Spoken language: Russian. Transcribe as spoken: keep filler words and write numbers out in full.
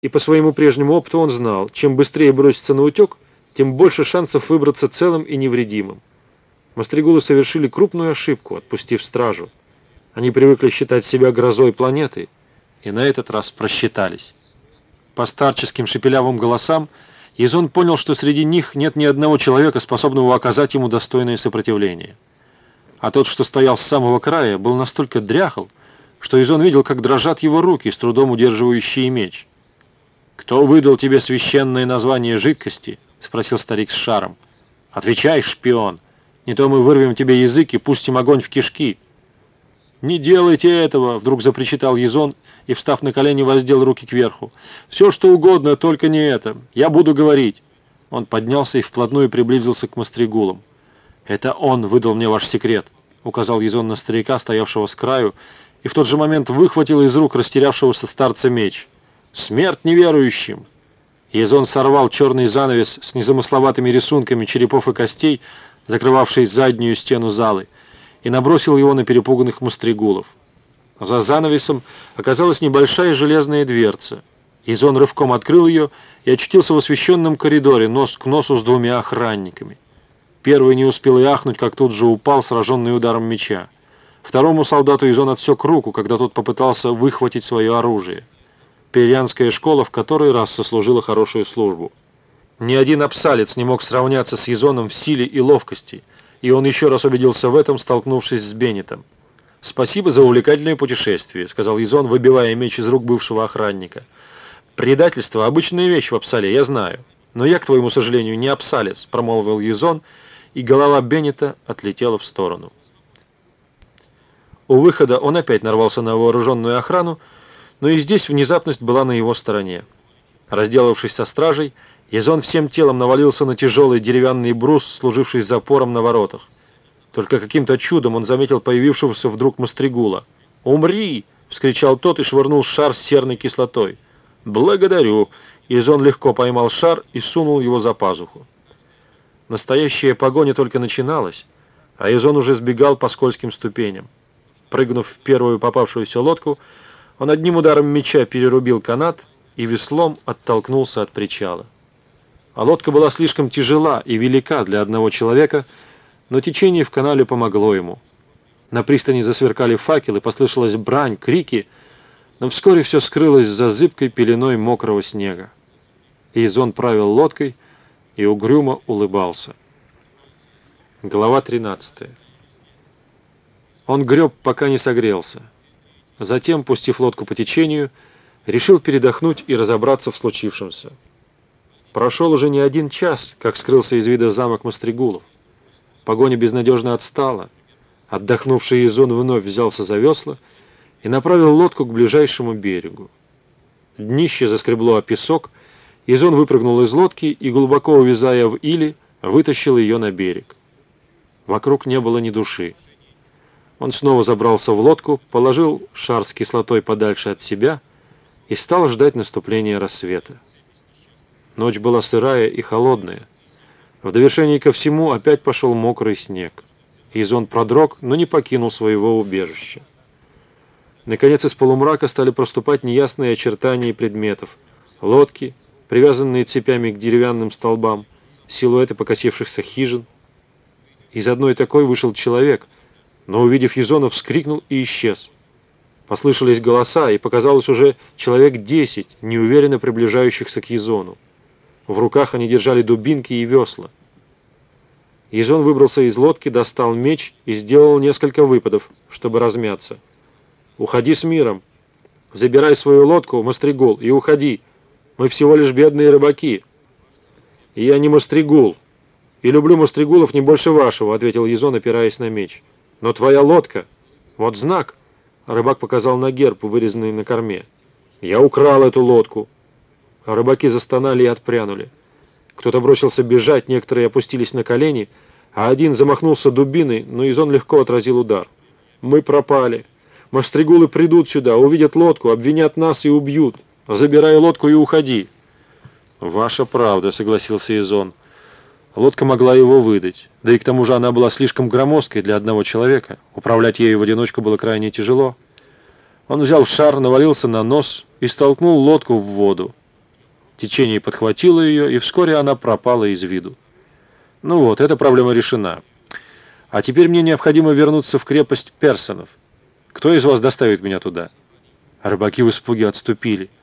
И по своему прежнему опыту он знал, чем быстрее броситься на утек, тем больше шансов выбраться целым и невредимым. Мостригулы совершили крупную ошибку, отпустив стражу. Они привыкли считать себя грозой планеты, и на этот раз просчитались. По старческим шепелявым голосам Язон понял, что среди них нет ни одного человека, способного оказать ему достойное сопротивление. А тот, что стоял с самого края, был настолько дряхл, что Язон видел, как дрожат его руки, с трудом удерживающие меч. «Кто выдал тебе священное название жидкости?» — спросил старик с шаром. «Отвечай, шпион! Не то мы вырвем тебе язык и пустим огонь в кишки!» «Не делайте этого!» — вдруг запричитал Язон и, встав на колени, воздел руки кверху. «Все, что угодно, только не это! Я буду говорить!» Он поднялся и вплотную приблизился к Мостригулам. «Это он выдал мне ваш секрет!» — указал Язон на старика, стоявшего с краю, и в тот же момент выхватил из рук растерявшегося старца меч. «Смерть неверующим!» Язон сорвал черный занавес с незамысловатыми рисунками черепов и костей, закрывавший заднюю стену залы, и набросил его на перепуганных мостригулов. За занавесом оказалась небольшая железная дверца. Язон рывком открыл ее и очутился в освещенном коридоре, нос к носу с двумя охранниками. Первый не успел и ахнуть, как тут же упал, сраженный ударом меча. Второму солдату Язон отсек руку, когда тот попытался выхватить свое оружие. Перианская школа в который раз сослужила хорошую службу. Ни один абсалец не мог сравняться с Язоном в силе и ловкости, и он еще раз убедился в этом, столкнувшись с Беннетом. «Спасибо за увлекательное путешествие», — сказал Язон, выбивая меч из рук бывшего охранника. «Предательство — обычная вещь в Апсале, я знаю. Но я, к твоему сожалению, не абсалец», — промолвил Язон, и голова Беннета отлетела в сторону. У выхода он опять нарвался на вооруженную охрану, но и здесь внезапность была на его стороне. Разделавшись со стражей, Язон всем телом навалился на тяжелый деревянный брус, служивший запором на воротах. Только каким-то чудом он заметил появившегося вдруг Мостригула. «Умри!» — вскричал тот и швырнул шар с серной кислотой. «Благодарю!» — Язон легко поймал шар и сунул его за пазуху. Настоящая погоня только начиналась, а Язон уже сбегал по скользким ступеням. Прыгнув в первую попавшуюся лодку, он одним ударом меча перерубил канат и веслом оттолкнулся от причала. А лодка была слишком тяжела и велика для одного человека, но течение в канале помогло ему. На пристани засверкали факелы, послышалась брань, крики, но вскоре все скрылось за зыбкой пеленой мокрого снега. Язон правил лодкой и угрюмо улыбался. Глава тринадцатая. Он греб, пока не согрелся. Затем, пустив лодку по течению, решил передохнуть и разобраться в случившемся. Прошел уже не один час, как скрылся из вида замок Мостригулов. Погоня безнадежно отстала. Отдохнувший Язон вновь взялся за весла и направил лодку к ближайшему берегу. Днище заскребло о песок, Язон выпрыгнул из лодки и, глубоко увязая в иле, вытащил ее на берег. Вокруг не было ни души. Он снова забрался в лодку, положил шар с кислотой подальше от себя и стал ждать наступления рассвета. Ночь была сырая и холодная. В довершение ко всему опять пошел мокрый снег. Язон продрог, но не покинул своего убежища. Наконец из полумрака стали проступать неясные очертания предметов. Лодки, привязанные цепями к деревянным столбам, силуэты покосившихся хижин. Из одной такой вышел человек, но, увидев Язона, вскрикнул и исчез. Послышались голоса, и показалось уже человек десять, неуверенно приближающихся к Язону. В руках они держали дубинки и весла. Язон выбрался из лодки, достал меч и сделал несколько выпадов, чтобы размяться. «Уходи с миром! Забирай свою лодку, Мостригул, и уходи! Мы всего лишь бедные рыбаки!» «И я не Мостригул, и люблю Мостригулов не больше вашего», — ответил Язон, опираясь на меч. «Но твоя лодка! Вот знак!» — рыбак показал на герб, вырезанный на корме. «Я украл эту лодку!» Рыбаки застонали и отпрянули. Кто-то бросился бежать, некоторые опустились на колени, а один замахнулся дубиной, но Язон легко отразил удар. «Мы пропали! Мостригулы придут сюда, увидят лодку, обвинят нас и убьют! Забирай лодку и уходи!» «Ваша правда», — согласился Язон. Лодка могла его выдать, да и к тому же она была слишком громоздкой для одного человека. Управлять ею в одиночку было крайне тяжело. Он взял шар, навалился на нос и столкнул лодку в воду. Течение подхватило ее, и вскоре она пропала из виду. Ну вот, эта проблема решена. А теперь мне необходимо вернуться в крепость Персонов. Кто из вас доставит меня туда? Рыбаки в испуге отступили.